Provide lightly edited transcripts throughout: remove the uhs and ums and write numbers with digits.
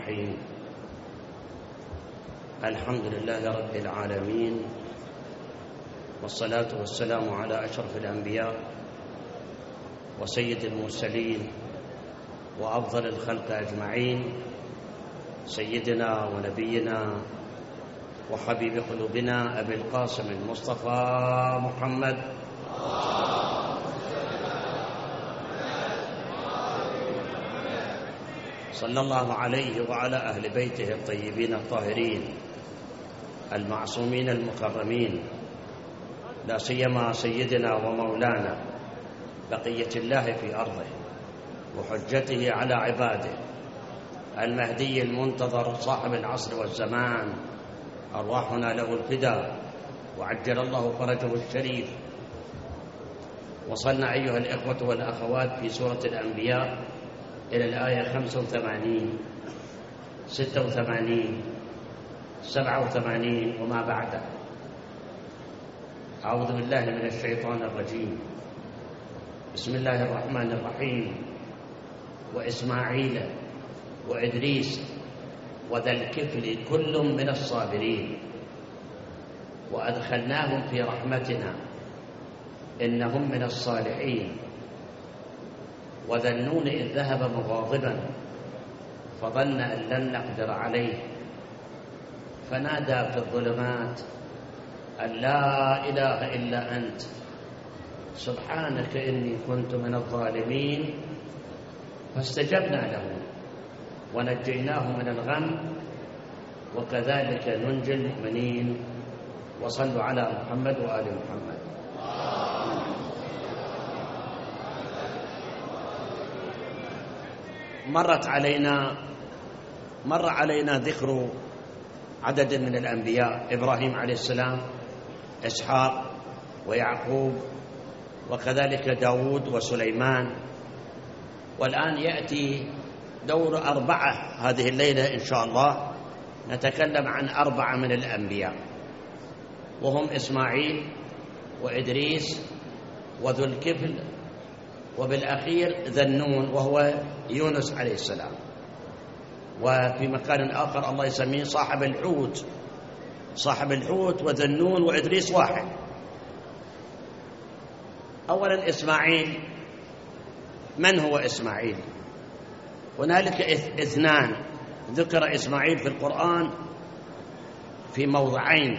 الرحيم. الحمد لله رب العالمين، والصلاة والسلام على أشرف الأنبياء وسيد المرسلين وأفضل الخلق أجمعين، سيدنا ونبينا وحبيب قلوبنا أبي القاسم المصطفى محمد صلى الله عليه وعلى أهل بيته الطيبين الطاهرين المعصومين المكرمين، لا سيما سيدنا ومولانا بقية الله في أرضه وحجته على عباده المهدي المنتظر صاحب العصر والزمان، أرواحنا له الفداء وعجل الله فرجه الشريف. وصلنا أيها الإخوة والأخوات في سورة الأنبياء إلى الآية 85 86 87 وما بعده. أعوذ بالله من الشيطان الرجيم. بسم الله الرحمن الرحيم. وإسماعيل وإدريس وذا الكفل كل من الصابرين وأدخلناهم في رحمتنا إنهم من الصالحين. وذا النون إذ ذهب مغاضبا فظن أن لن نقدر عليه فنادى في الظلمات أن لا إله إلا أنت سبحانك إني كنت من الظالمين. فاستجبنا له ونجيناه من الغم وكذلك ننجي المؤمنين. وصلوا على محمد وآل محمد. مر علينا ذكر عدد من الأنبياء: إبراهيم عليه السلام، إسحاق ويعقوب، وكذلك داود وسليمان. والآن يأتي دور 4 هذه الليلة إن شاء الله. نتكلم عن 4 من الأنبياء، وهم إسماعيل وإدريس وذو الكفل وبالأخير ذا النون وهو يونس عليه السلام. وفي مكان آخر الله يسميه صاحب الحوت وذا النون وإدريس واحد. أولا إسماعيل. من هو إسماعيل؟ هنالك 2 ذكر إسماعيل في القرآن في موضعين،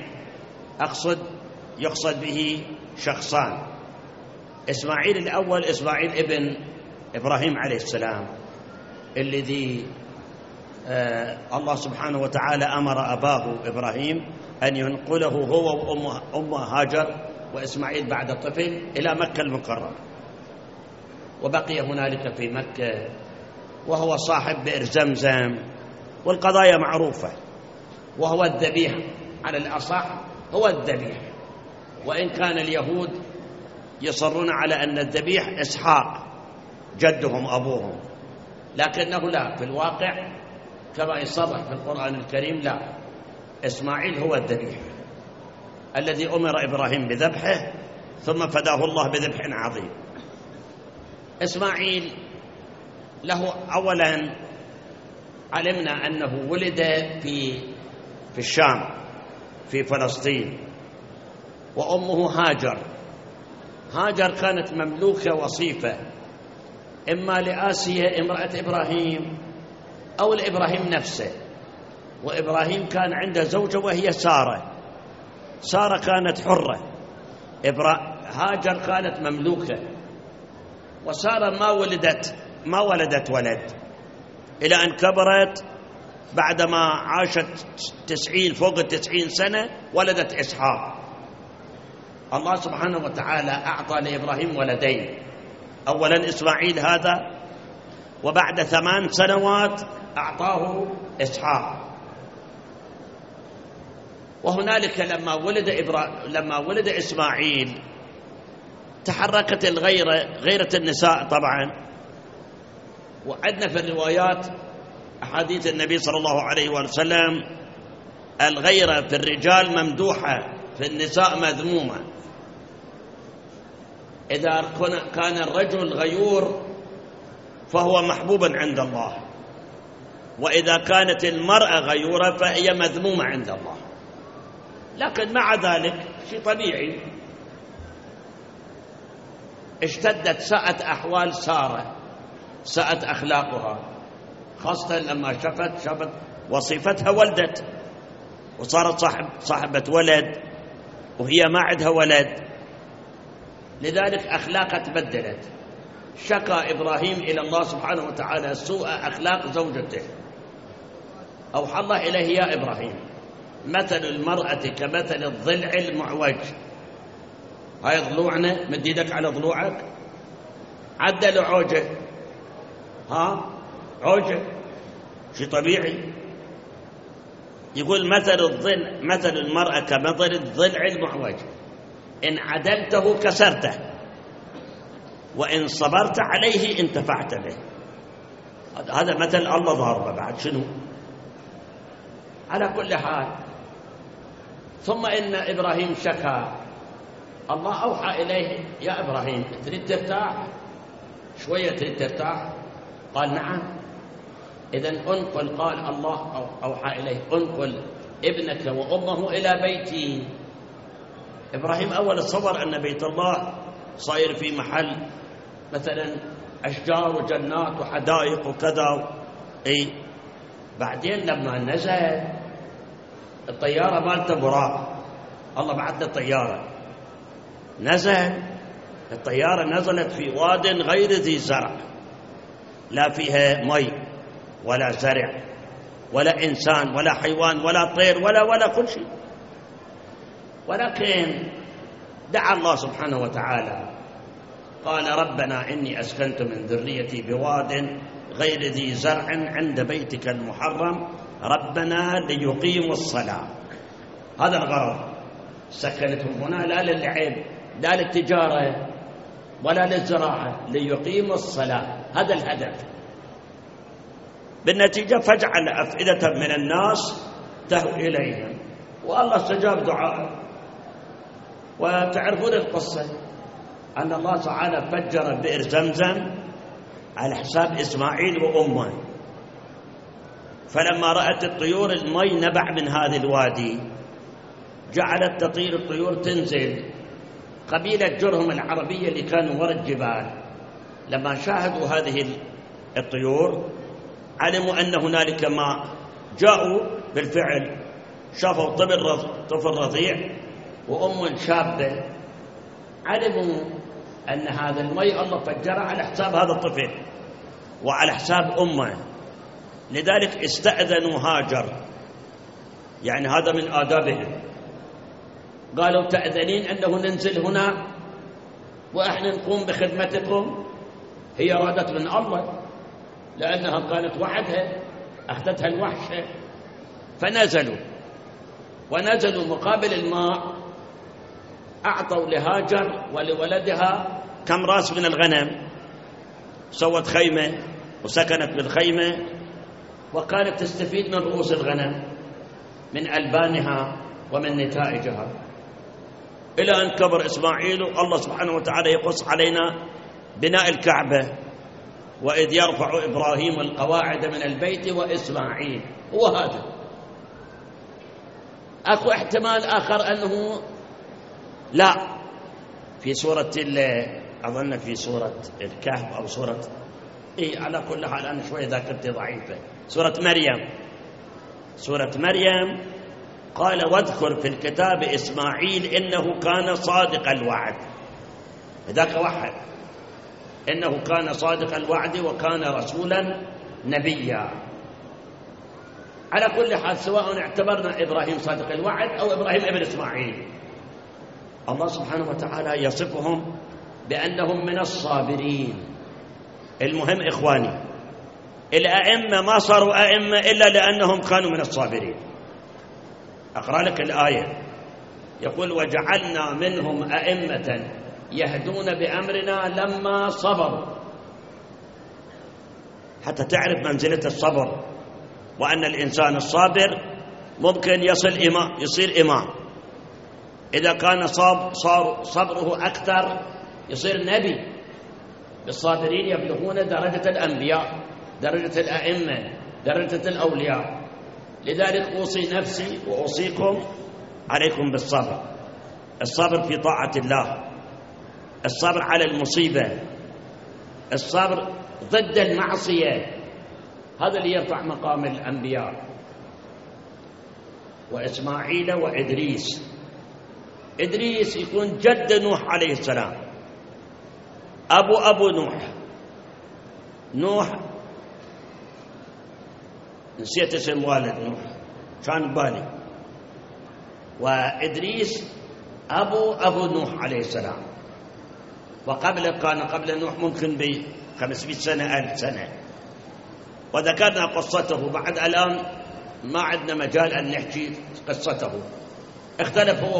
يقصد به شخصان. إسماعيل الأول إسماعيل ابن إبراهيم عليه السلام، الذي الله سبحانه وتعالى أمر أباه إبراهيم أن ينقله هو وأمه هاجر وإسماعيل بعد طفل إلى مكة المكرمة، وبقي هنالك في مكة وهو صاحب بئر زمزم، والقضايا معروفة، وهو الذبيح على الأصح، هو الذبيح. وإن كان اليهود يصرون على أن الذبيح إسحاق جدهم أبوهم، لكنه لا، في الواقع كما يصرح في القرآن الكريم لا، إسماعيل هو الذبيح الذي أمر إبراهيم بذبحه ثم فداه الله بذبح عظيم. إسماعيل له أولا علمنا أنه ولد في الشام في فلسطين، وأمه هاجر كانت مملوكة وصيفة إما لآسيا امرأة إبراهيم أو لإبراهيم نفسه. وإبراهيم كان عنده زوجة وهي سارة كانت حرة، هاجر كانت مملوكة. وسارة ما ولدت ولد إلى أن كبرت، بعدما عاشت 90 فوق 90 سنة ولدت إسحاق. الله سبحانه وتعالى أعطى لإبراهيم ولدين، أولا إسماعيل هذا، وبعد 8 سنوات أعطاه إسحاق. وهنالك لما ولد إسماعيل تحركت غيرة النساء طبعا. وعندنا في الروايات أحاديث النبي صلى الله عليه وسلم الغيرة في الرجال ممدوحة، في النساء مذمومة. إذا كان الرجل غيور فهو محبوب عند الله، وإذا كانت المرأة غيورة فهي مذمومة عند الله. لكن مع ذلك شيء طبيعي، اشتدت ساءت أحوال سارة، ساءت أخلاقها، خاصة لما شافت وصيفتها ولدت وصارت صاحبة ولد وهي ما عندها ولد، لذلك أخلاقها تبدلت. شكى إبراهيم إلى الله سبحانه وتعالى سوء أخلاق زوجته. أوحى الله إليه: يا إبراهيم، مثل المرأة كمثل الضلع المعوج. هاي ضلوعنا، مد يدك على ضلوعك، عدل عوجة، عوجة شيء طبيعي. يقول مثل المرأة كمثل الضلع المعوج، إن عدلته كسرته، وإن صبرت عليه انتفعت به. هذا مثل الله ضاربه بعد شنو. على كل حال، ثم إن إبراهيم شكى، الله أوحى إليه: يا إبراهيم، تريد ترتاح شوية؟ تريد ترتاح؟ قال: نعم. إذن أنقل، قال الله أوحى إليه: أنقل ابنك وأمه إلى بيتي. إبراهيم أول تصور أن بيت الله صاير في محل مثلا أشجار وجنات وحدائق وكذا. بعدين لما نزل الطيارة مالته براق، الله بعث له طيارة، نزل الطيارة، نزلت في واد غير ذي زرع، لا فيها مي ولا زرع ولا إنسان ولا حيوان ولا طير ولا كل شيء. ولكن دعا الله سبحانه وتعالى، قال: ربنا إني أسكنت من ذريتي بواد غير ذي زرع عند بيتك المحرم ربنا ليقيموا الصلاة. هذا الغرض، سكنتهم هنا لا للعب، لا للتجارة ولا للزراعة، ليقيموا الصلاة. هذا الهدف. بالنتيجة فاجعل أفئدة من الناس تهوي إليهم، والله استجاب دعاء. وتعرفون القصة أن الله تعالى فجر بئر زمزم على حساب إسماعيل وأمه، فلما رأت الطيور المي نبع من هذا الوادي جعلت تطير الطيور تنزل. قبيلة جرهم العربية اللي كانوا وراء الجبال لما شاهدوا هذه الطيور علموا أن هنالك ماء، جاءوا بالفعل، شافوا طفل رضيع وأم شابة، علموا أن هذا الماء الله فجره على حساب هذا الطفل وعلى حساب أمه. لذلك استأذنوا هاجر، يعني هذا من آدابهم، قالوا: تأذنين أنه ننزل هنا وإحنا نقوم بخدمتكم؟ هي أرادت من الله، لأنها كانت وحدها، أخذتها الوحشة، ونزلوا مقابل الماء أعطوا لهاجر ولولدها كم راس من الغنم، سوت خيمة وسكنت بالخيمة، وكانت تستفيد من رؤوس الغنم، من ألبانها ومن نتائجها، إلى أن كبر إسماعيل. الله سبحانه وتعالى يقص علينا بناء الكعبة: وإذ يرفع إبراهيم القواعد من البيت وإسماعيل. هو هذا. أكو احتمال آخر أنه لا، في سورة أظن في سورة الكهف أو سورة على كل حال أنا شوي ذاكرتي ضعيفة. سورة مريم قال: واذكر في الكتاب إسماعيل إنه كان صادق الوعد. ذاك واحد، إنه كان صادق الوعد وكان رسولا نبيا. على كل حال، سواء اعتبرنا إبراهيم صادق الوعد أو إبراهيم ابن إسماعيل، الله سبحانه وتعالى يصفهم بأنهم من الصابرين. المهم إخواني، الأئمة ما صاروا أئمة إلا لأنهم كانوا من الصابرين. أقرأ لك الآية، يقول: وجعلنا منهم أئمة يهدون بأمرنا لما صبروا. حتى تعرف منزلة الصبر، وأن الإنسان الصابر ممكن يصير إمام. إذا كان صبره أكثر يصير نبي. بالصابرين يبلغون درجة الأنبياء، درجة الأئمة، درجة الأولياء. لذلك أوصي نفسي وأوصيكم عليكم بالصبر، الصبر في طاعة الله، الصبر على المصيبة، الصبر ضد المعصية، هذا اللي يرفع مقام الأنبياء. وإسماعيل وإدريس، إدريس يكون جد نوح عليه السلام، أبو نوح نسيت اسم والد نوح كان بالي، وإدريس أبو نوح عليه السلام، كان قبل نوح ممكن ب500 سنة 1000 سنة، وذكرنا قصته. بعد الآن ما عندنا مجال أن نحكي قصته. اختلف هو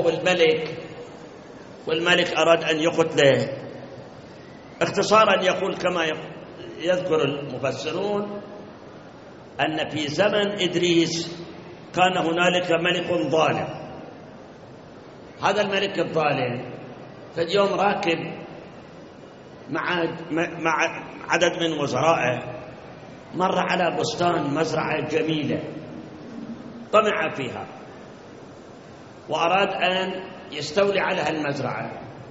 والملك أراد أن يقتله. اختصارا يقول كما يذكر المفسرون أن في زمن إدريس كان هنالك ملك ظالم. هذا الملك الظالم في اليوم راكب مع عدد من وزرائه، مر على بستان مزرعة جميلة طمع فيها وأراد أن يستولي على هالمزرعة.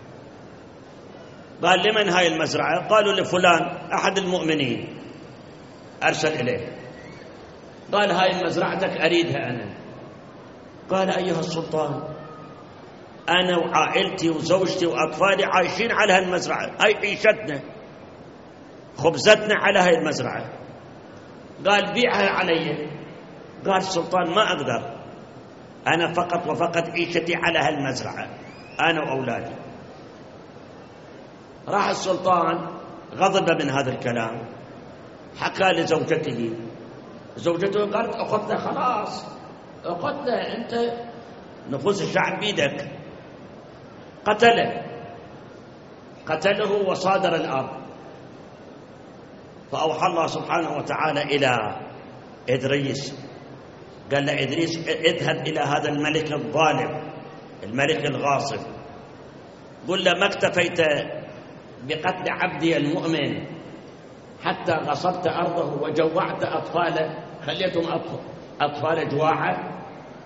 قال لمن هاي المزرعة؟ قالوا لفلان أحد المؤمنين، أرسل إليه قال هاي مزرعتك أريدها أنا. قال أيها السلطان أنا وعائلتي وزوجتي وأطفالي عايشين على هالمزرعة، هاي عيشتنا خبزتنا على هاي المزرعة. قال بيعها علي. قال السلطان ما أقدر، أنا فقط وفقط عيشتي على هالمزرعة أنا وأولادي. راح السلطان غضب من هذا الكلام، حكى لزوجته، زوجته قالت أخذته خلاص، أخذته أنت نفوس الشعب بيدك. قتله وصادر الأرض. فأوحى الله سبحانه وتعالى إلى إدريس، قال له إدريس اذهب إلى هذا الملك الظالم الملك الغاصب، قل له ما اكتفيت بقتل عبدي المؤمن حتى غصبت أرضه وجوعت أطفاله، خليتهم أطفال جواعة،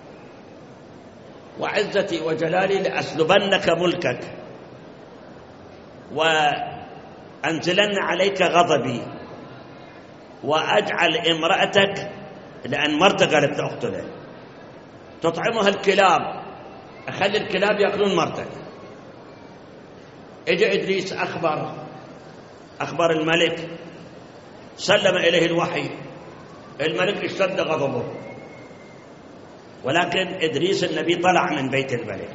وعزتي وجلالي لأسلبنك ملكك وأنزلن عليك غضبي وأجعل امرأتك، لأن مرته قالت تقتله، تطعمها الكلاب، أخلي الكلاب يأكلون مرتك. اجى إدريس أخبر الملك، سلم إليه الوحي، الملك اشتد غضبه، ولكن إدريس النبي طلع من بيت الملك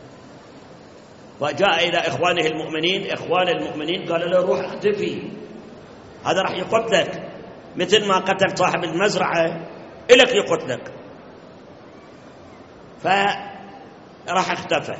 وجاء إلى إخوانه المؤمنين. إخوان المؤمنين قالوا له روح اختفي، هذا راح يقتلك مثل ما قتل صاحب المزرعة إلك يقتلك. فراح اختفى،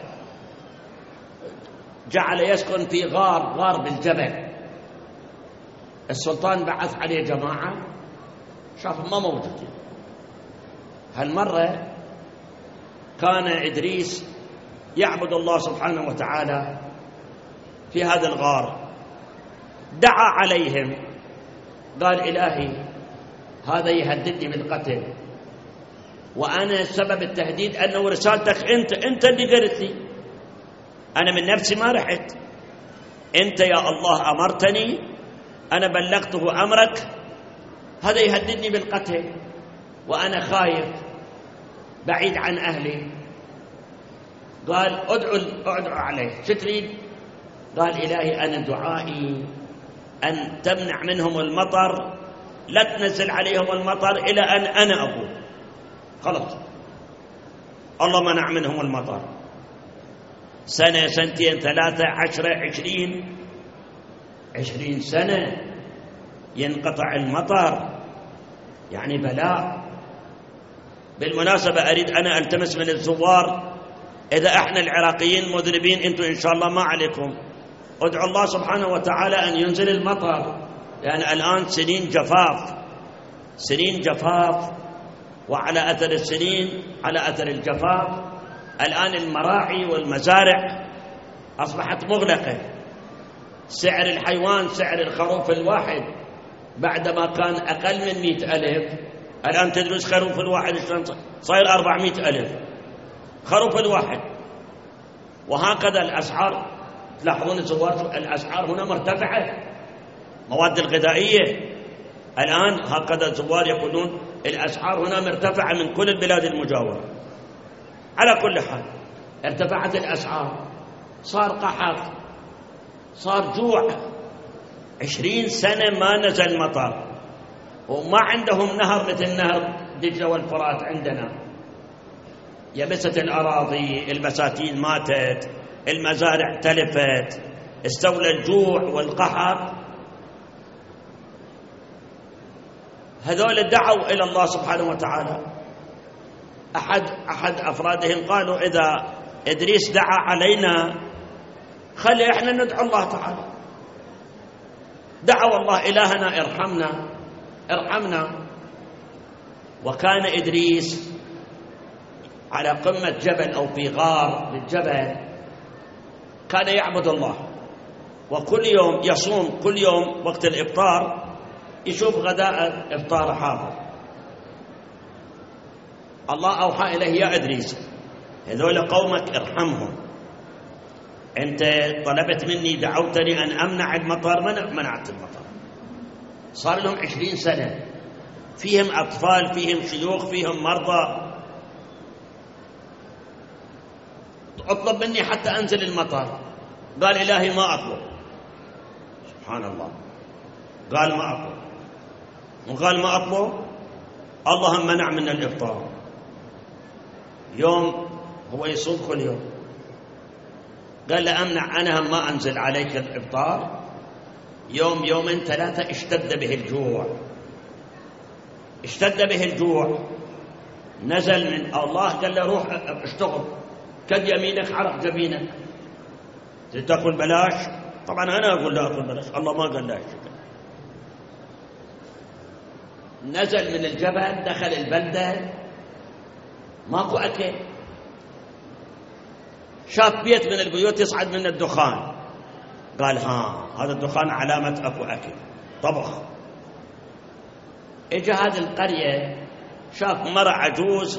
جعل يسكن في غار بالجبل. السلطان بعث عليه جماعة، شافوا ما موجودين. هالمرة كان إدريس يعبد الله سبحانه وتعالى في هذا الغار، دعا عليهم قال إلهي هذا يهددني بالقتل، وأنا سبب التهديد أنه رسالتك أنت اللي قلت لي، أنا من نفسي ما رحت، أنت يا الله أمرتني، أنا بلغته أمرك، هذا يهددني بالقتل وأنا خايف بعيد عن أهلي. قال أدعو عليه، شو تريد؟ قال إلهي أنا دعائي أن تمنع منهم المطر، لا تنزل عليهم المطر إلى أن أنا أقول. خلاص الله منع منهم المطر، سنة سنتين 3 10 20 سنة ينقطع المطر، يعني بلاء. بالمناسبة أريد أنا ألتمس من الزوار، إذا إحنا العراقيين مذنبين أنتم إن شاء الله ما عليكم، ادعوا الله سبحانه وتعالى أن ينزل المطر، لأن الآن سنين جفاف، وعلى أثر السنين على أثر الجفاف الآن المراعي والمزارع أصبحت مغلقة. سعر الحيوان، سعر الخروف الواحد بعدما كان أقل من 100,000 الآن تدرس خروف الواحد صاير 400,000 خروف الواحد. وهكذا الأسعار، تلاحظون الزوار الأسعار هنا مرتفعة، مواد الغذائية الآن هكذا الزوار يقولون الأسعار هنا مرتفعة من كل البلاد المجاورة. على كل حال ارتفعت الأسعار، صار قحط، صار جوع، 20 سنة ما نزل مطر، وما عندهم نهر مثل نهر دجلة والفرات عندنا. يبست الأراضي، البساتين ماتت، المزارع تلفت، استولى الجوع والقحط. هذول دعوا إلى الله سبحانه وتعالى. أحد أفرادهم قالوا إذا إدريس دعا علينا خلي إحنا ندعو الله تعالى. دعوا الله إلهنا ارحمنا. وكان إدريس على قمة جبل أو في غار للجبل، كان يعبد الله، وكل يوم يصوم، كل يوم وقت الإفطار يشوف غداء إفطار حاضر. الله أوحى إليه يا إدريس هذول قومك ارحمهم، أنت طلبت مني، دعوتني أن أمنع المطر، منعت المطر. صار لهم 20 سنة، فيهم أطفال، فيهم شيوخ، فيهم مرضى. اطلب مني حتى أنزل المطر. قال إلهي ما أطلب. سبحان الله، قال ما أطلب، وقال ما أطلب اللهم منع من الإفطار. يوم هو يصوم كل يوم، قال له أمنع أنا ما أنزل عليك الإفطار. يوم يومين ثلاثة اشتد به الجوع، نزل من الله قال له روح اشتغل، كد يمينك عرق جبينك، تأكل بلاش. طبعا أنا أقول لا أكل بلاش، الله ما قال لا. نزل من الجبل، دخل البلدة، ماكو أكل. شاف بيت من البيوت يصعد من الدخان، قال هذا الدخان علامة أكو أكل، طبخ. إجا هذه القرية، شاف مرة عجوز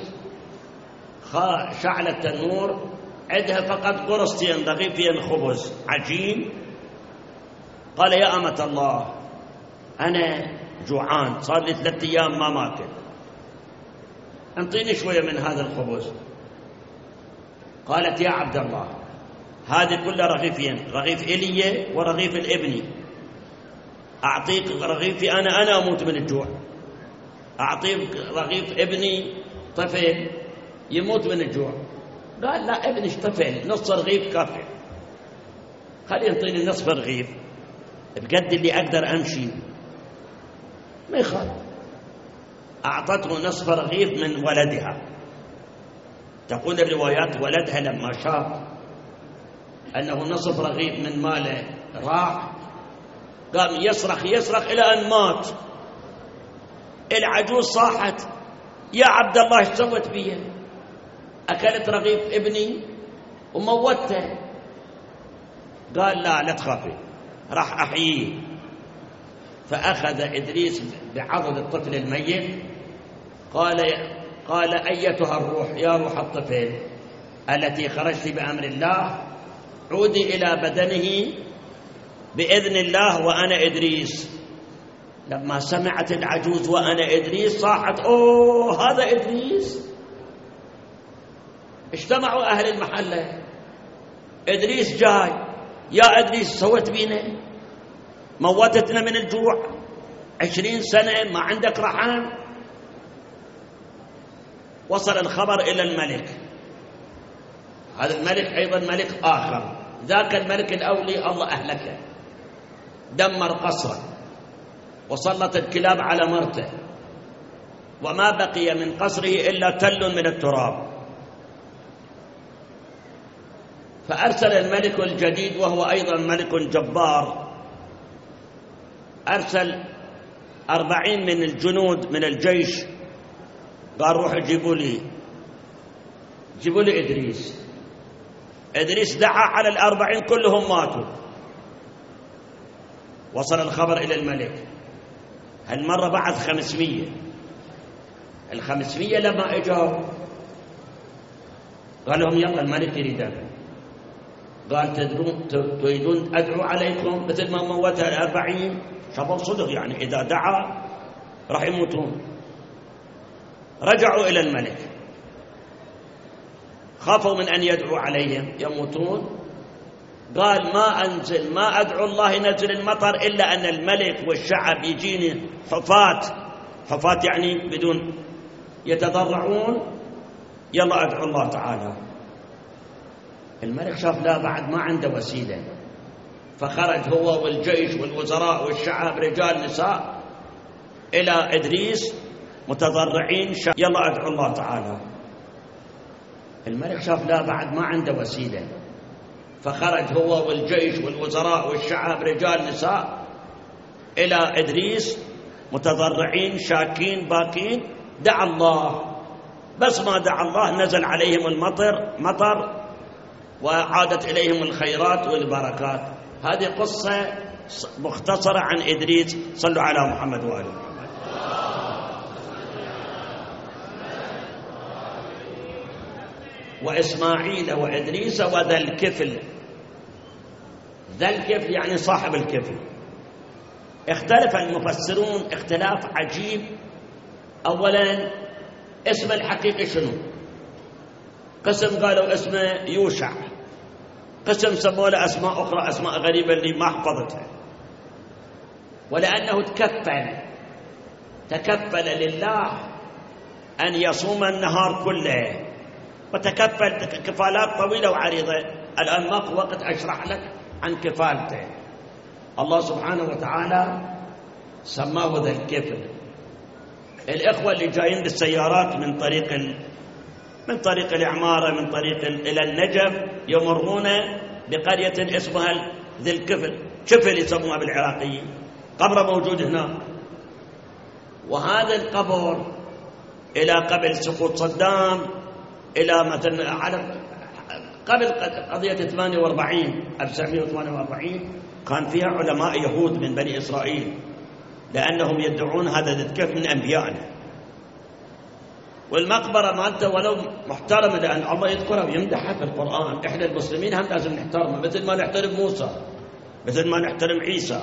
شعلة التنور، عندها فقط قرصتين رغيفين خبز عجين. قال يا أمة الله أنا جوعان، صار لي 3 أيام ما ماكل، انطيني شوية من هذا الخبز. قالت يا عبد الله هذه كلها رغيفين، رغيف إلي ورغيف الابني، أعطيك رغيفي أنا أموت من الجوع، أعطيك رغيف ابني طفل يموت من الجوع. قال لا ابني طفل، نص رغيف كافي، خلي ينطيني نصف رغيف بقد اللي أقدر أمشي، ما يخالف. أعطته نصف رغيف من ولدها. تقول الروايات ولدها لما شاف أنه نصف رغيف من ماله راح، قام يصرخ إلى أن مات. العجوز صاحت يا عبد الله ايش سوت بي؟ أكلت رغيف ابني وموته. قال لا تخافي، راح أحييه. فأخذ إدريس بعضد الطفل الميت، قال أيتها الروح يا روح الطفل التي خرجت بأمر الله، عودي إلى بدنه بإذن الله وأنا إدريس. لما سمعت العجوز وأنا إدريس صاحت أوه هذا إدريس. اجتمعوا أهل المحلة، إدريس جاي، يا إدريس سوت بينا، موتتنا من الجوع، 20 سنة ما عندك رحم. وصل الخبر إلى الملك. هذا الملك أيضا ملك آخر، ذاك الملك الأولي الله أهلكه، دمر قصره وسلط الكلاب على مرته، وما بقي من قصره إلا تل من التراب. فأرسل الملك الجديد وهو أيضا ملك جبار، أرسل 40 من الجنود من الجيش، قال روحوا جيبوا لي إدريس. إدريس دعا على 40 كلهم ماتوا. وصل الخبر إلى الملك، هالمرة بعد 500 500 لما اجوا قال لهم يلا الملك يريدنا. قال تريدون أدعو عليكم مثل ما موتها 40 شباب صدق، يعني إذا دعا راح يموتون. رجعوا إلى الملك، خافوا من أن يدعوا عليهم يموتون. قال ما أدعو الله ينزل المطر إلا أن الملك والشعب يجيني حفاة يعني بدون يتضرعون، يلا أدعو الله تعالى. الملك شاف لا بعد ما عنده وسيلة، فخرج هو والجيش والوزراء والشعب رجال نساء إلى إدريس متضرعين، يلا أدعو الله تعالى. الملك شاف لا بعد ما عنده وسيلة، فخرج هو والجيش والوزراء والشعب رجال نساء إلى إدريس متضرعين شاكين باكين. دعا الله، بس ما دعا الله نزل عليهم مطر وعادت إليهم الخيرات والبركات. هذه قصة مختصرة عن إدريس. صلوا على محمد وآله محمد. وإسماعيل وإدريس وذا الكفل. ذا الكفل يعني صاحب الكفل. اختلف المفسرون اختلاف عجيب. أولا اسم الحقيقي شنو؟ قسم قالوا اسمه يوشع، قسم سموا له أسماء أخرى، أسماء غريبة اللي ما حفظتها. ولأنه تكفل لله أن يصوم النهار كله، وتكفل كفالات طويلة وعريضة. الآن ما وقت أشرح لك عن كفالته. الله سبحانه وتعالى سماه ذا الكفل. الإخوة اللي جايين بالسيارات من طريق العمارة، من طريق إلى النجف، يمرون بقرية اسمها ذي الكفل، كفل يسموها بالعراقيين. قبر موجود هنا، وهذا القبر إلى قبل سقوط صدام، إلى مثلا قبل قضية 1948 كان فيها علماء يهود من بني إسرائيل، لأنهم يدعون هذا ذي الكفل من أنبيائنا. والمقبرة مالته ولو محترمة، لأن الله يذكرها ويمدحها في القرآن. إحنا المسلمين هم لازم نحترمها، مثل ما نحترم موسى، مثل ما نحترم عيسى.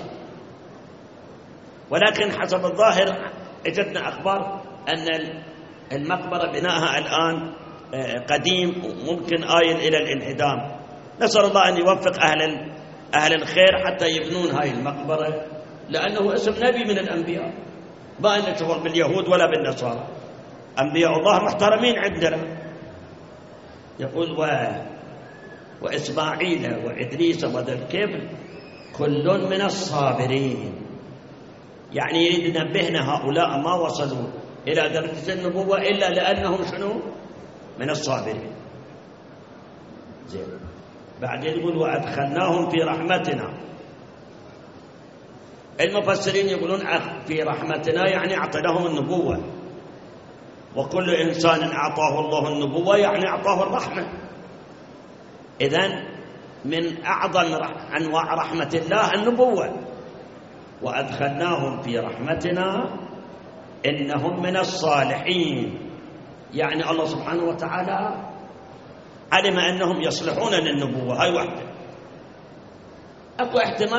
ولكن حسب الظاهر اجتنا أخبار أن المقبرة بناءها الآن قديم وممكن آيل إلى الانهدام. نسأل الله أن يوفق أهل الخير حتى يبنون هاي المقبرة، لأنه اسم نبي من الأنبياء، ما أنه شغل باليهود ولا بالنصارى. أنبياء الله محترمين عندنا. يقول وإسماعيل وإدريس وذا الكفل كل من الصابرين. يعني يريد ينبهنا هؤلاء ما وصلوا إلى درجة النبوة إلا لأنهم شنو؟ من الصابرين. زين. بعدين يقول وأدخلناهم في رحمتنا. المفسرين يقولون في رحمتنا يعني أعطيناهم النبوة، وكل إنسان أعطاه الله النبوة يعني أعطاه الرحمة. إذن من أعظم أنواع رحمة الله النبوة. وأدخلناهم في رحمتنا إنهم من الصالحين. يعني الله سبحانه وتعالى علم أنهم يصلحون للنبوة. هاي واحدة. أكو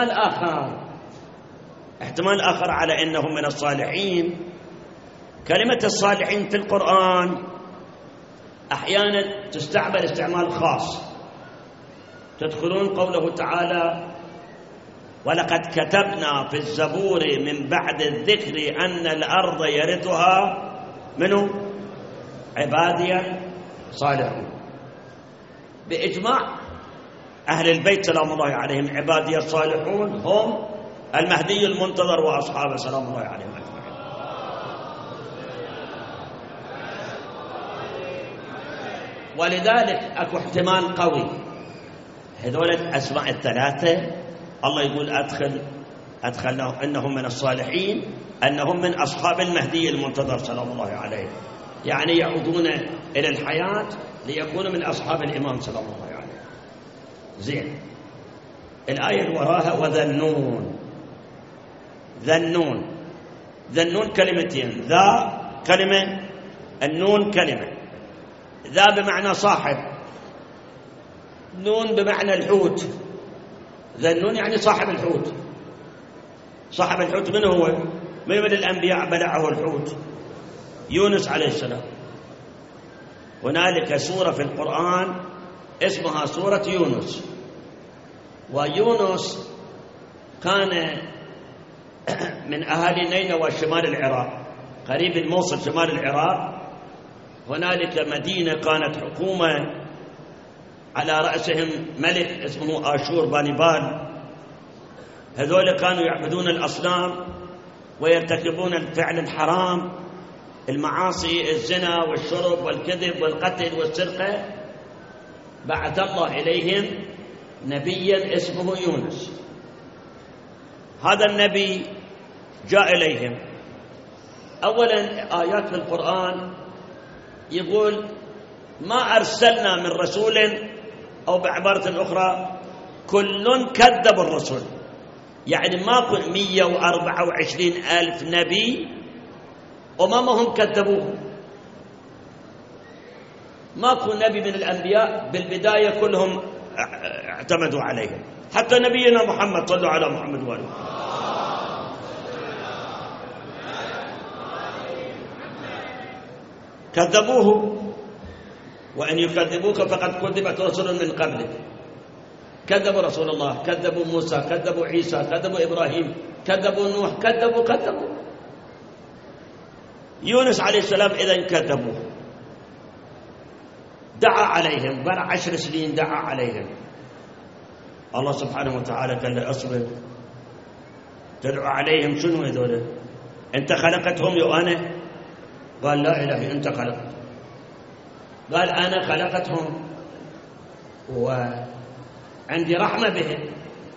احتمال آخر على إنهم من الصالحين. كلمة الصالحين في القرآن أحيانا تستعمل استعمال خاص. تدخلون قوله تعالى ولقد كتبنا في الزبور من بعد الذكر أن الأرض يرثها منه عبادي صالحون. بإجماع أهل البيت سلام الله عليهم عبادي الصالحون هم المهدي المنتظر وأصحابه سلام الله عليهم أجمعين. ولذلك أكو احتمال قوي هذول الأسماء الثلاثة الله يقول أدخلناهم أنهم من الصالحين، أنهم من أصحاب المهدي المنتظر سلام الله عليه، يعني يعودون إلى الحياة ليكونوا من أصحاب الإمام سلام الله عليه. زين. الآية اللي وراها وذنون. ذنون كلمتين، ذا كلمة النون كلمة، ذا بمعنى صاحب، نون بمعنى الحوت، ذا النون يعني صاحب الحوت. صاحب الحوت من هو؟ من الأنبياء بلعه الحوت؟ يونس عليه السلام. هنالك سورة في القرآن اسمها سورة يونس، ويونس كان من أهالي نينوى شمال العراق، قريب الموصل شمال العراق. هنالك مدينة كانت حكومة على رأسهم ملك اسمه آشور بانيبال. هذول كانوا يعبدون الأصنام ويرتكبون الفعل الحرام، المعاصي، الزنا والشرب والكذب والقتل والسرقة. بعث الله إليهم نبيا اسمه يونس. هذا النبي جاء إليهم. أولا آيات في القرآن يقول ما أرسلنا من رسول، أو بعبارة أخرى كل كذب الرسل، يعني ماكو 124,000 نبي أممهم كذبوه. ماكو نبي من الأنبياء بالبداية كلهم اعتمدوا عليه، حتى نبينا محمد، صلوا على محمد وآله. كذبوه، وإن يكذبوك فقد كذبت رسل من قبلك. كذبوا رسول الله، كذبوا موسى، كذبوا عيسى، كذبوا إبراهيم، كذبوا نوح، كذبوا. يونس عليه السلام إذن كذبوه، دعا عليهم، بلغ 10 سنين دعا عليهم. الله سبحانه وتعالى قال له اصبر، تدعو عليهم شنو هذول؟ أنت خلقتهم يا أنا؟ قال لا إلهي أنت خلقتهم. قال أنا خلقتهم وعندي رحمة بهم.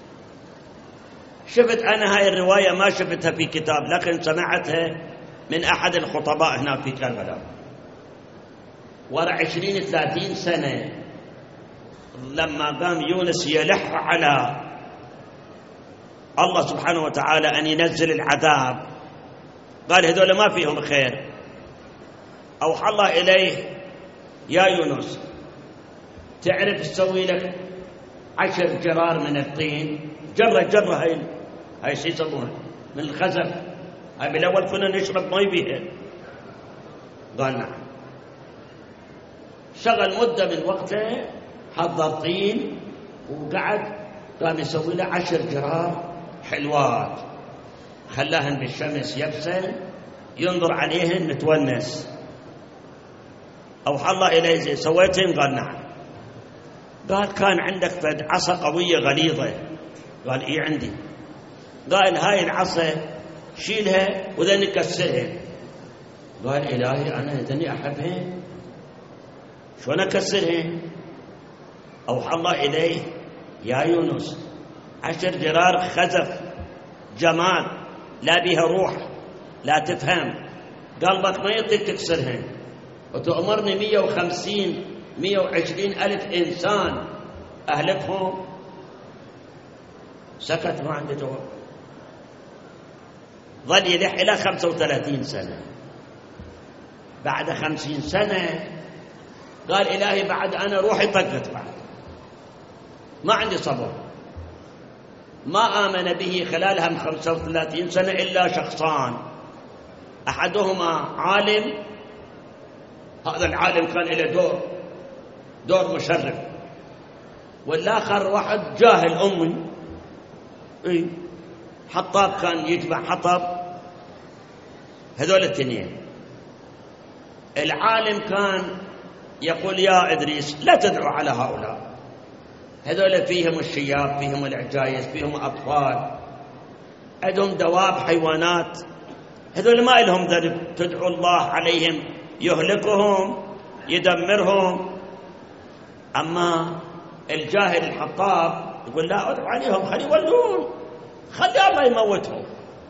شفت أنا هاي الرواية ما شفتها في كتاب، لكن سمعتها من أحد الخطباء هنا في كربلاء. ورا 20-30 سنة لما قام يونس يلح على الله سبحانه وتعالى أن ينزل العذاب، قال هذول ما فيهم خير. أوحى الله إليه يا يونس تعرف تسوي لك 10 جرار من الطين، جرة هاي شو يسموها من الخزف، هاي بالأول كنا نشرب مي بيها. قال نعم. شغل مدة من وقته، حضر طين وقعد قام يسوي له 10 جرار حلوات، خلاهن بالشمس يبسن، ينظر عليهن متونس. أوحى الله إليه زي سويتهم؟ قال نعم. قال كان عندك فد عصا قوية غليظة؟ قال إيه عندي. قال هاي العصا شيلها وذني كسرها. قال إلهي أنا ذني أحبها، شلون أكسرها؟ أوحى الله إليه يا يونس 10 جرار خزف جمال لا بها روح، لا تفهم، قلبك ما يطيق تكسرها، وتأمرني 150-120 ألف إنسان أهلكهم؟ سكت ما عنده جواب. ظل يلح إلى 35 سنة. بعد 50 سنة قال إلهي بعد أنا روحي طقت، بعد ما عندي صبر. ما آمن به خلالها 35 سنة إلا شخصان، أحدهما عالم، هذا العالم كان له دور مشرف، والآخر واحد جاهل أمي، حطاب كان يجمع حطب. هذول الاثنين، العالم كان يقول يا إدريس لا تدعو على هؤلاء، هذول فيهم الشياب، فيهم العجايز، فيهم أطفال، عندهم دواب حيوانات، هذول ما لهم ذنب، تدعو الله عليهم يهلكهم يدمرهم. أما الجاهل الحطاب يقول لا أدعو عليهم، خلي يولون، خلي الله يموتهم.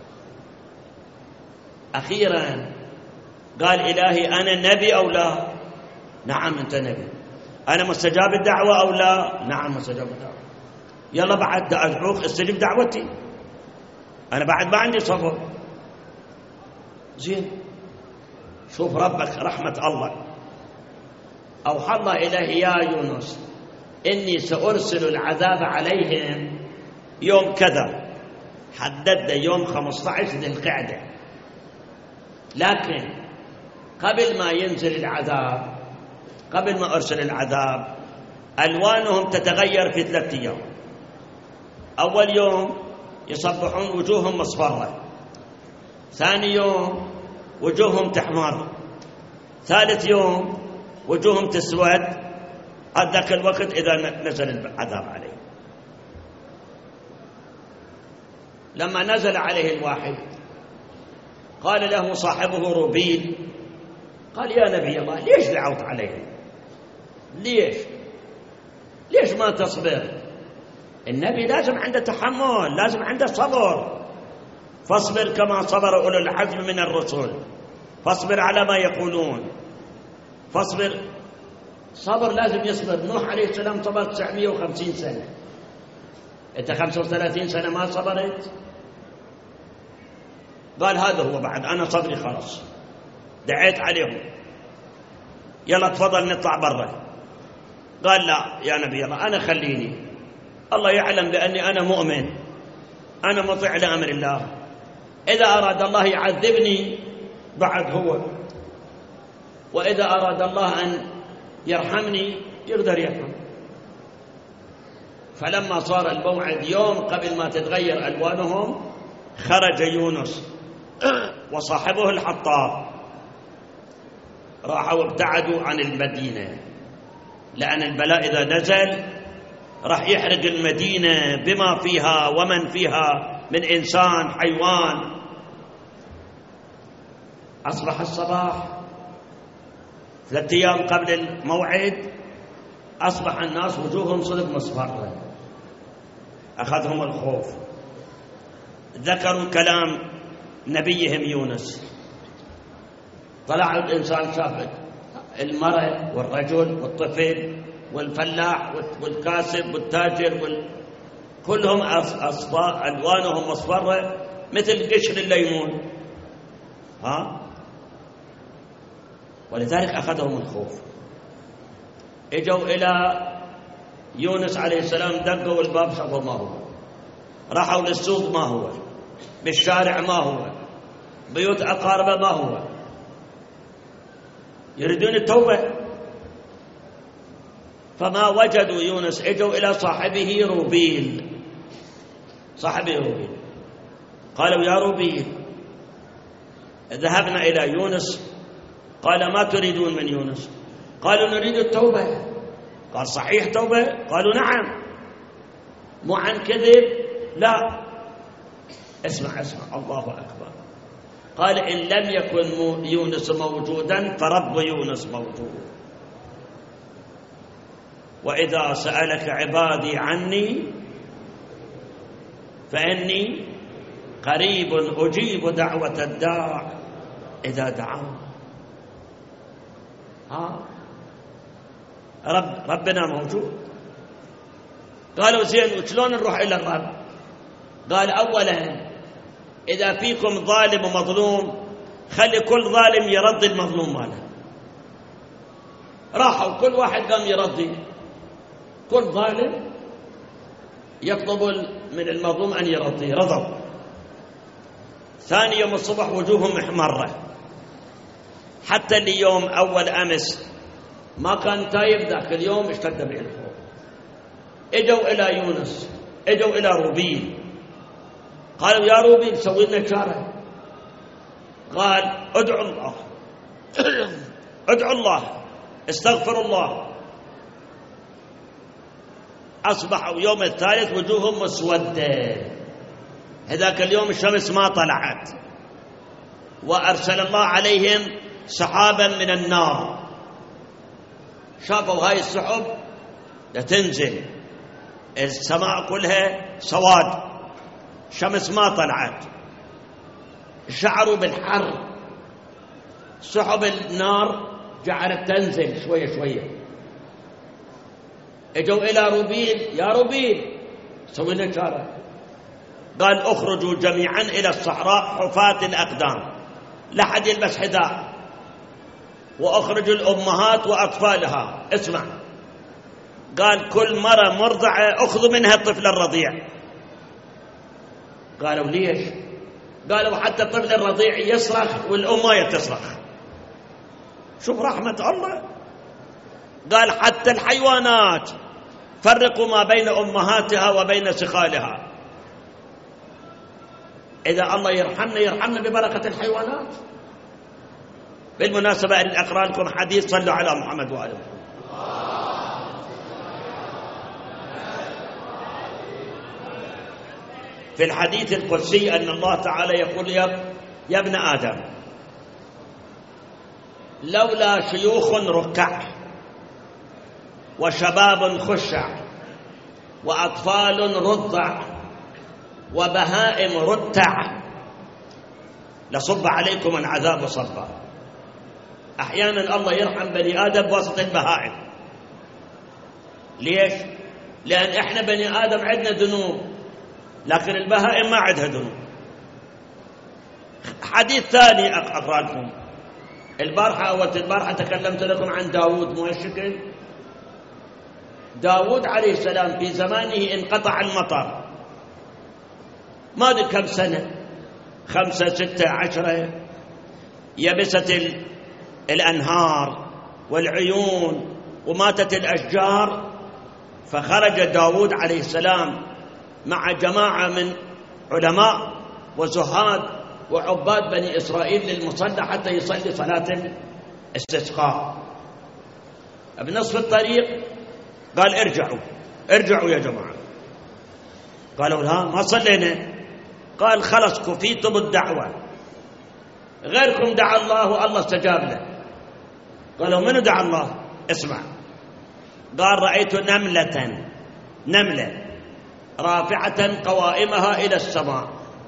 أخيرا قال إلهي أنا نبي أو لا؟ نعم أنت نبي. أنا مستجاب الدعوة أو لا؟ نعم مستجاب الدعوة. يلا بعد أدعوك استجب دعوتي، أنا بعد ما عندي صبر. زين شوف ربك رحمة الله، أوحى الله إليه يا يونس إني سأرسل العذاب عليهم يوم كذا، حددنا يوم 15 ذي القعدة، لكن قبل ما ينزل العذاب، قبل ما أرسل العذاب، ألوانهم تتغير في 3 أيام. أول يوم يصبحون وجوههم مصفرة، ثاني يوم وجوههم تحمر، ثالث يوم وجوههم تسود. ذاك الوقت إذا نزل العذاب عليه. لما نزل عليه الواحد قال له صاحبه روبيل، قال يا نبي الله ليش دعوت عليهم؟ ليش ما تصبر؟ النبي لازم عنده تحمل، لازم عنده صبر. فاصبر كما صبر أولو العزم من الرسل، فاصبر على ما يقولون، فاصبر. صبر لازم يصبر. نوح عليه السلام صبر 950 سنة، أنت 35 سنة ما صبرت؟ قال هذا هو بعد، أنا صبري خلاص، دعيت عليهم، يلا تفضل نطلع برا. قال لا يا نبي الله، أنا خليني، الله يعلم بأني أنا مؤمن، أنا مطيع لأمر الله، إذا أراد الله يعذبني بعد هو، وإذا أراد الله أن يرحمني يقدر يرحم. فلما صار الموعد يوم قبل ما تتغير ألوانهم، خرج يونس وصاحبه الحطاب، راحوا ابتعدوا عن المدينة، لأن البلاء إذا نزل راح يحرق المدينة بما فيها ومن فيها من إنسان حيوان. أصبح الصباح 3 أيام قبل الموعد، أصبح الناس وجوههم صلب مصفرة، أخذهم الخوف. ذكروا كلام نبيهم يونس، طلع الإنسان شاف المرأة والرجل والطفل والفلاح والكاسب والتاجر كلهم ألوانهم مصفرة مثل قشر الليمون، ولذلك أخذهم الخوف. اجوا إلى يونس عليه السلام، دقوا الباب، شافوا ما هو، راحوا للسوق ما هو، بالشارع ما هو، بيوت أقاربه ما هو، يريدون التوبة. فما وجدوا يونس، اجوا إلى صاحبه روبيل، صاحبه روبيل، قالوا يا روبيل ذهبنا إلى يونس، قال ما تريدون من يونس؟ قالوا نريد التوبة. قال صحيح توبة؟ قالوا نعم، مو عن كذب، لا. اسمع الله أكبر. قال إن لم يكن يونس موجودا فرب يونس موجود، وإذا سألك عبادي عني فإني قريب أجيب دعوة الداع إذا دعاه. ربنا موجود. قالوا زين وشلون نروح إلى الرب؟ قال أولا إذا فيكم ظالم ومظلوم خلي كل ظالم يرضي المظلوم ماله. راحوا كل واحد قام يرضي، كل ظالم يطلب من المظلوم أن يرضيه، رضوا. ثاني يوم الصبح وجوههم محمرة، حتى اليوم أول أمس ما كان تايب، ذاك اليوم اشتد به الخوف. اجوا إلى يونس، اجوا إلى روبيل، قالوا يا روبيل سوي لنا إشارة. قال ادعوا الله ادعوا الله، استغفر الله. أصبحوا يوم الثالث وجوههم مسودة، هذاك اليوم الشمس ما طلعت، وأرسل الله عليهم سحابا من النار. شافوا هاي السحب تنزل، السماء كلها سواد، الشمس ما طلعت، شعروا بالحر، سحب النار جعلت تنزل شوية شوية. اجوا إلى روبيل، يا روبيل سوي لنا إشارة. قال اخرجوا جميعا إلى الصحراء حفاة الأقدام، لا حد يلبس حذاء، وأخرجوا الأمهات وأطفالها. اسمع، قال كل مرة مرضعة أخذوا منها الطفل الرضيع. قالوا ليش؟ قالوا حتى الطفل الرضيع يصرخ والأم ما تصرخ. شوف رحمة الله. قال حتى الحيوانات فرقوا ما بين أمهاتها وبين سخالها. إذا الله يرحمنا ببركة الحيوانات. بالمناسبة أن أقرأ لكم حديث، صلوا على محمد وآله محمد. في الحديث القدسي أن الله تعالى يقول يا ابن آدم، لولا شيوخ ركع وشباب خشع وأطفال رضع وبهائم رتع لصب عليكم العذاب صبا. أحيانا الله يرحم بني آدم بواسطة البهائم. ليش؟ لأن إحنا بني آدم عندنا ذنوب، لكن البهائم ما عندها ذنوب. حديث ثاني أقرأ لكم. البارحة تكلمت لكم عن داود مو الشكل. داود عليه السلام في زمانه انقطع المطر، ما أدري كم سنة، 5 6 10، يبست الأنهار والعيون وماتت الأشجار. فخرج داود عليه السلام مع جماعة من علماء وزهاد وعباد بني إسرائيل للمصلى حتى يصلي صلاة الاستسقاء. بنصف الطريق قال ارجعوا يا جماعة. قالوا لا ما صلينا. قال خلص كفيتم الدعوة، غيركم دعا الله والله استجاب له. قالوا منو دعا الله؟ اسمع، قال رأيت نملة رافعة قوائمها إلى السماء.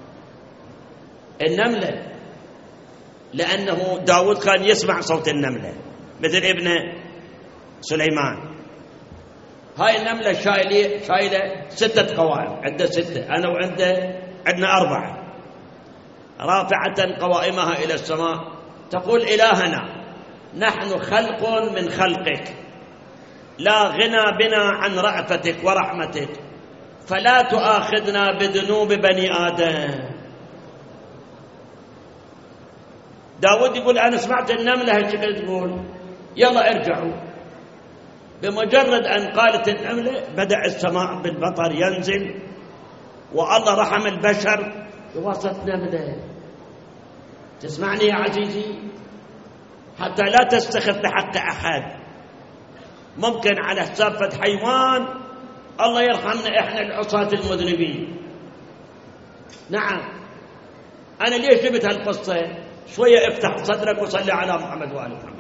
النملة، لأنه داود كان يسمع صوت النملة مثل ابن سليمان. هاي النملة شايلة 6 قوائم، عنده 6، أنا عندنا 4، رافعة قوائمها إلى السماء تقول إلهنا نحن خلق من خلقك، لا غنى بنا عن رأفتك ورحمتك، فلا تؤاخذنا بذنوب بني آدم. داود يقول أنا سمعت النملة هالشكل تقول يلا ارجعوا. بمجرد أن قالت النملة بدأ السماء بالمطر ينزل، والله رحم البشر بواسطة نملة. تسمعني يا عزيزي؟ حتى لا تستخف بحق أحد. ممكن على حساب حيوان الله يرحمنا إحنا العصاة المذنبين. نعم، أنا ليش جبت هالقصة؟ شوية افتح صدرك وصلي على محمد وآل محمد.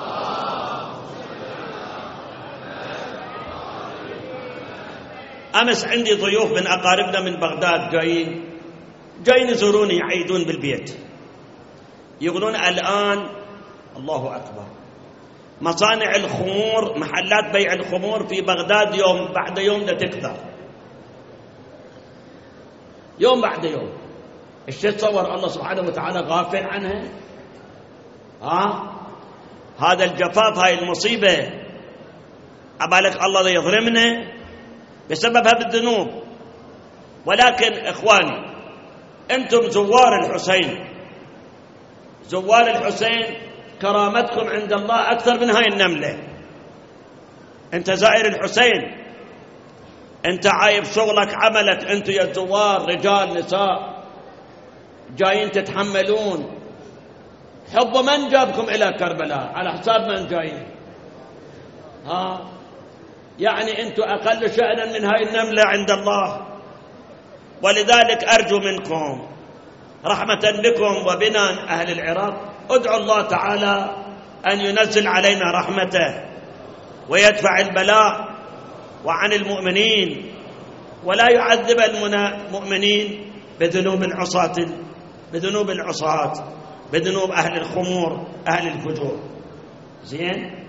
أمس عندي ضيوف من أقاربنا من بغداد جايين يزوروني، يعيدون بالبيت. يقولون الآن الله أكبر مصانع الخمور، محلات بيع الخمور في بغداد يوم بعد يوم تكثر، يوم بعد يوم. ايش تصور الله سبحانه وتعالى غافل عنها؟ هذا الجفاف، هاي المصيبة، أبالك الله يظلمنا بسبب هذه الذنوب. ولكن إخواني، أنتم زوار الحسين كرامتكم عند الله أكثر من هاي النملة. أنت زائر الحسين، أنت عايب شغلك عملك، أنتم يا زوار رجال نساء جايين تتحملون. حب من جابكم إلى كربلاء؟ على حساب من جايين؟ يعني أنتم أقل شأنا من هاي النملة عند الله. ولذلك أرجو منكم رحمة بكم وبنا أهل العراق، ادعوا الله تعالى أن ينزل علينا رحمته ويدفع البلاء وعن المؤمنين، ولا يعذب المؤمنين بذنوب العصاة، بذنوب أهل الخمور، أهل الفجور. زين.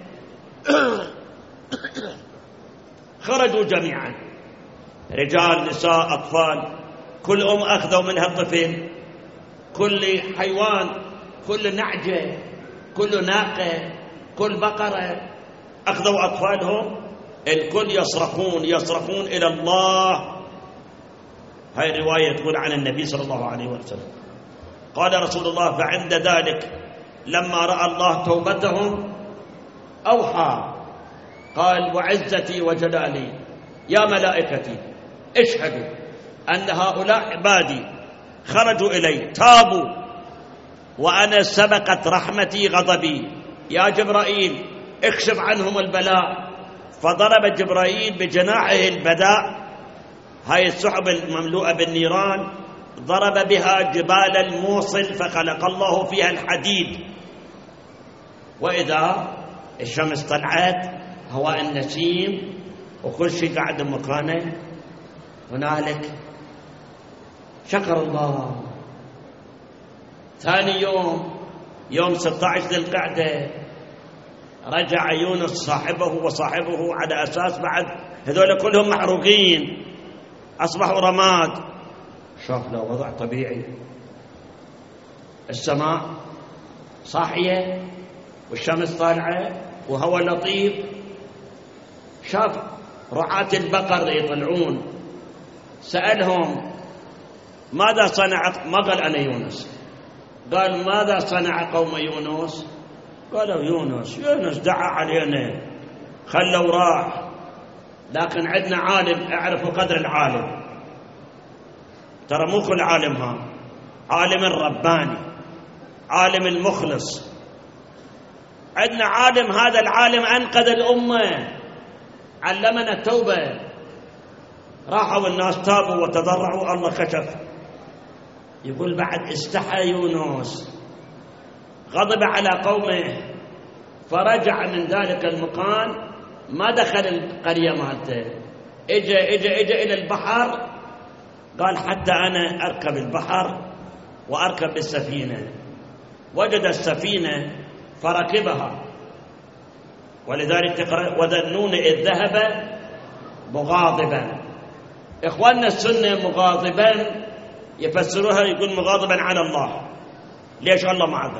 خرجوا جميعا، رجال نساء أطفال، كل أخذوا منها الطفل، كل حيوان، كل نعجة، كل ناقة، كل بقرة أخذوا أطفالهم الكل يصرخون إلى الله. هاي رواية تقول عن النبي صلى الله عليه وسلم. قال رسول الله: فعند ذلك لما رأى الله توبتهم أوحى قال: وعزتي وجلالي يا ملائكتي اشهدوا أن هؤلاء عبادي خرجوا إلي تابوا وأنا سبقت رحمتي غضبي، يا جبرائيل اكشف عنهم البلاء. فضرب جبرائيل بجناحه البداء، هاي السحب المملوءة بالنيران، ضرب بها جبال الموصل فخلق الله فيها الحديد. وإذا الشمس طلعت، هواء النسيم وكل شيء قاعد مكانه. هنالك شكر الله. ثاني يوم 16 ذي القعدة رجع يونس صاحبه على أساس بعد هذول كلهم محروقين أصبحوا رماد. شاف له وضع طبيعي، السماء صاحية والشمس طالعة وهواء لطيف. شاف رعاة البقر يطلعون، سألهم: ماذا صنع؟ ما قال أنا يونس، قال: ماذا صنع قوم يونس؟ قالوا: يونس دعا علينا خلوا راح، لكن عندنا عالم اعرفوا قدر العالم، ترى مو كل عالم، عالم الرباني، عالم المخلص. عندنا عالم، هذا العالم أنقذ الأمة، علمنا التوبة. راحوا الناس تابوا وتضرعوا، الله كشف. يقول بعد استحى يونس، غضب على قومه، فرجع من ذلك المكان، ما دخل القرية مالته، اجا إلى البحر. قال: حتى أنا أركب البحر وأركب السفينة. وجد السفينة فركبها، ولذلك تقرأ: وذنون إذ ذهب مغاضبا. إخواننا السنة مغاضبا يفسروها، يقول مغاضبا على الله. ليش الله معذب؟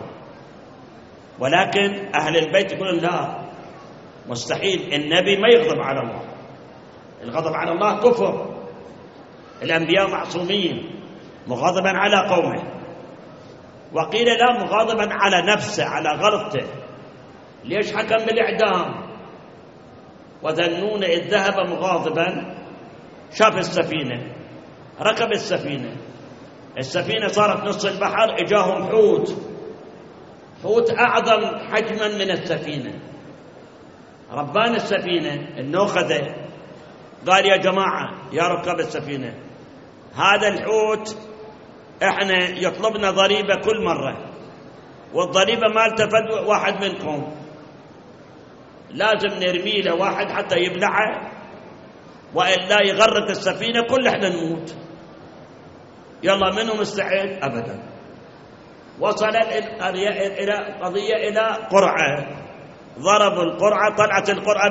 ولكن أهل البيت يقولون لا، مستحيل، النبي ما يغضب على الله، الغضب على الله كفر، الأنبياء معصومين. مغاضبا على قومه. وقيل لا، مغاضبا على نفسه، على غلطته. ليش حكم بالإعدام؟ وذنون إذ ذهب مغاضبا، شاف السفينة، ركب السفينة صارت نص البحر، اجاهم حوت أعظم حجما من السفينة. ربان السفينة النوخذة قال: يا جماعة يا ركاب السفينة، هذا الحوت احنا يطلبنا ضريبة كل مرة، والضريبة ما التفت واحد منكم، لازم نرمي له واحد حتى يبلعه، وإلا يغرق السفينة كل احنا نموت. يلا منهم مستعد؟ أبدا. وصل إلى قضية إلى قرعة، ضربوا القرعة، طلعت القرعة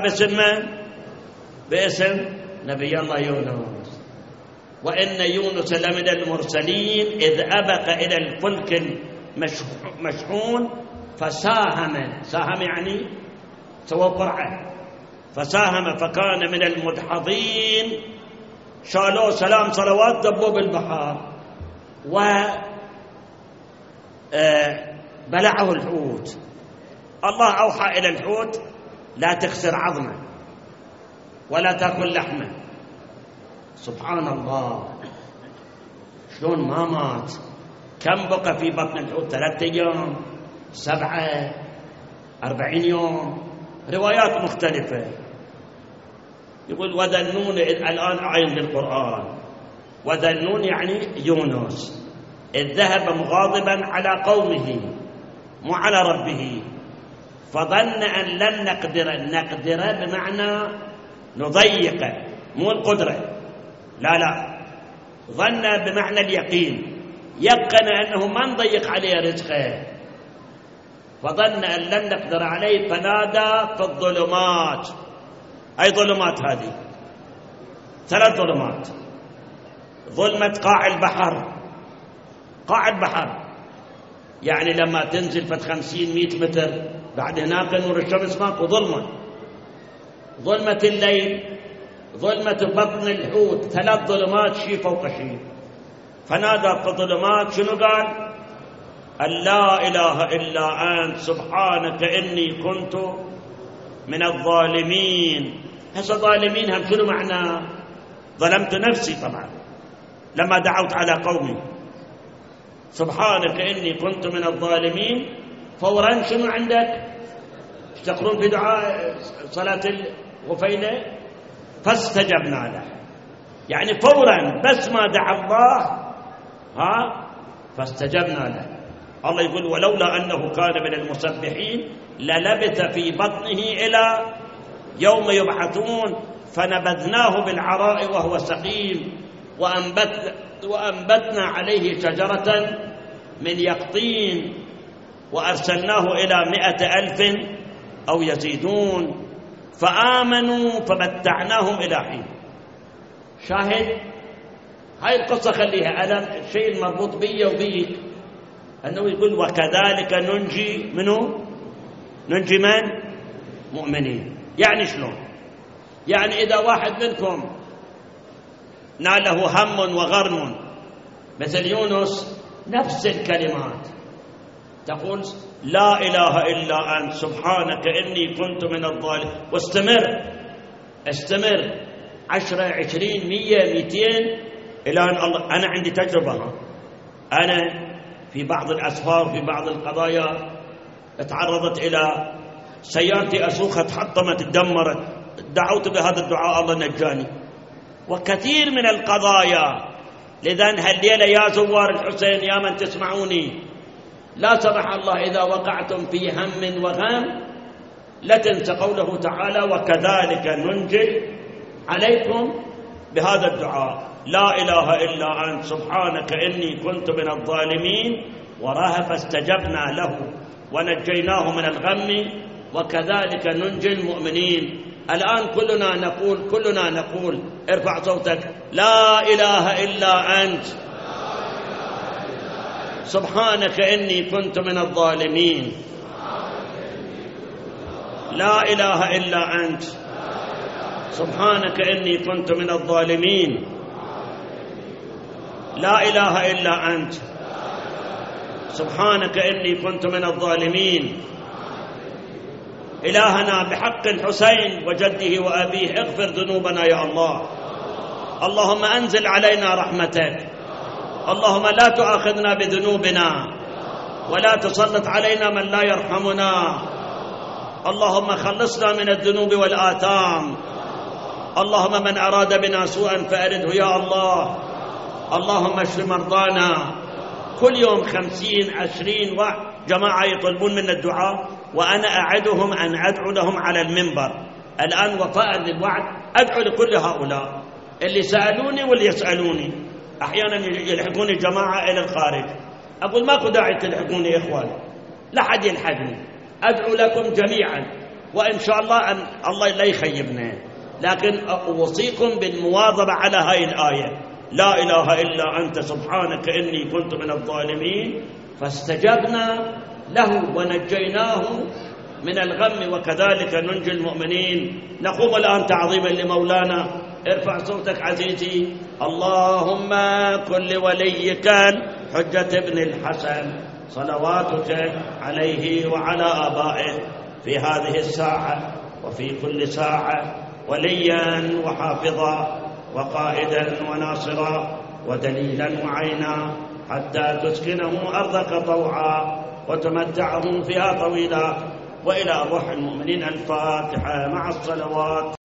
باسم نبي الله يونس. وإن يونس لمن المرسلين إذ أبق إلى الفلك المشحون فساهم يعني سوى قرعة، فساهم فكان من المدحضين. شالوه سلام صلوات، دبوه بالبحر وبلعه الحوت. الله أوحى إلى الحوت: لا تكسر عظمه ولا تأكل لحمه. سبحان الله، شلون ما مات؟ كم بقى في بطن الحوت؟ 3 أيام، 7، 40 يوم، روايات مختلفة. يقول: وذنون، الآن عين للقرآن، وذنون يعني يونس، إذ ذهب مغاضبا على قومه مو على ربه، فظن أن لن نقدر بمعنى نضيق، مو القدرة، لا، ظن بمعنى اليقين، يقن أنه ما نضيق عليه رزقه، فظن أن لن نقدر عليه، فنادى في الظلمات. أي ظلمات هذه؟ 3 ظلمات: ظلمة قاع البحر، يعني لما تنزل فت 50-100 متر بعد هناك نور الشمس ماكو، ظلمة الليل، ظلمة بطن الحوت، 3 ظلمات شيء فوق شيء. فنادى في الظلمات شنو قال؟ أن لا إله إلا أنت سبحانك إني كنت من الظالمين. هسه ظالمين هم شنو معناه؟ ظلمت نفسي طبعا لما دعوت على قومي. سبحانك إني كنت من الظالمين، فورا شنو عندك؟ تقرون في دعاء صلاة الغفيلة فاستجبنا له، يعني فورا بس ما دعا الله فاستجبنا له. الله يقول ولولا أنه كان من المسبحين للبث في بطنه إلى يوم يبعثون فنبذناه بالعراء وهو سقيم وأنبتنا عليه شجرة من يقطين وأرسلناه إلى 100,000 أو يزيدون فآمنوا فمتعناهم إلى حين. شاهد هاي القصة خليها، أنا الشيء المربوط بي وبيك أنه يقول وكذلك ننجي منه، ننجي من؟ مؤمنين. يعني شلون؟ يعني إذا واحد منكم ناله هم وغرم مثل يونس، نفس الكلمات تقول لا إله إلا أنت سبحانك إني كنت من الظالمين، استمر 10 20 100 200 إلى أن الله. أنا عندي تجربة، أنا في بعض الأسفار في بعض القضايا تعرضت إلى سيارتي أسوقها تحطمت تدمرت، دعوت بهذا الدعاء الله نجاني. وكثير من القضايا، لذا هالليلة يا زوار الحسين يا من تسمعوني، لا سمح الله إذا وقعتم في هم وغم لا تنسى قوله تعالى وكذلك ننجي عليكم بهذا الدعاء لا إله إلا أنت سبحانك إني كنت من الظالمين، وراها فاستجبنا له ونجيناه من الغم وكذلك ننجي المؤمنين. الآن كلنا نقول ارفع صوتك لا إله إلا أنت سبحانك إني كنت من الظالمين. لا إله إلا أنت سبحانك إني كنت من الظالمين. لا إله إلا أنت سبحانك إني كنت من الظالمين. إلهنا بحق الحسين وجده وأبيه اغفر ذنوبنا يا الله. اللهم أنزل علينا رحمتك، اللهم لا تؤاخذنا بذنوبنا ولا تسلط علينا من لا يرحمنا. اللهم خلصنا من الذنوب والآثام. اللهم من أراد بنا سوءا فأرده يا الله. اللهم اشف مرضانا. كل يوم 50-20 جماعة يطلبون منا الدعاء، وأنا أعدهم أن أدعو لهم على المنبر الآن وفاء للوعد. أدعو لكل هؤلاء اللي سألوني واللي يسألوني. أحيانا يلحقوني جماعة إلى الخارج، أقول ماكو داعي تلحقوني يا إخوان، لا حد يلحقني. أدعو لكم جميعا وإن شاء الله أن الله لا يخيبنا، لكن أوصيكم بالمواظبة على هاي الآية لا إله إلا أنت سبحانك إني كنت من الظالمين فاستجبنا له ونجيناه من الغم وكذلك ننجي المؤمنين. نقوم الآن تعظيما لمولانا. ارفع صوتك عزيزي. اللهم كن لوليك حجة ابن الحسن صلواتك عليه وعلى آبائه في هذه الساعة وفي كل ساعة وليا وحافظا وقائدا وناصرا ودليلا وعينا حتى تسكنه أرضك طوعا وتمتعه فيها طويلا. وإلى أرواح المؤمنين الفاتحة مع الصلوات.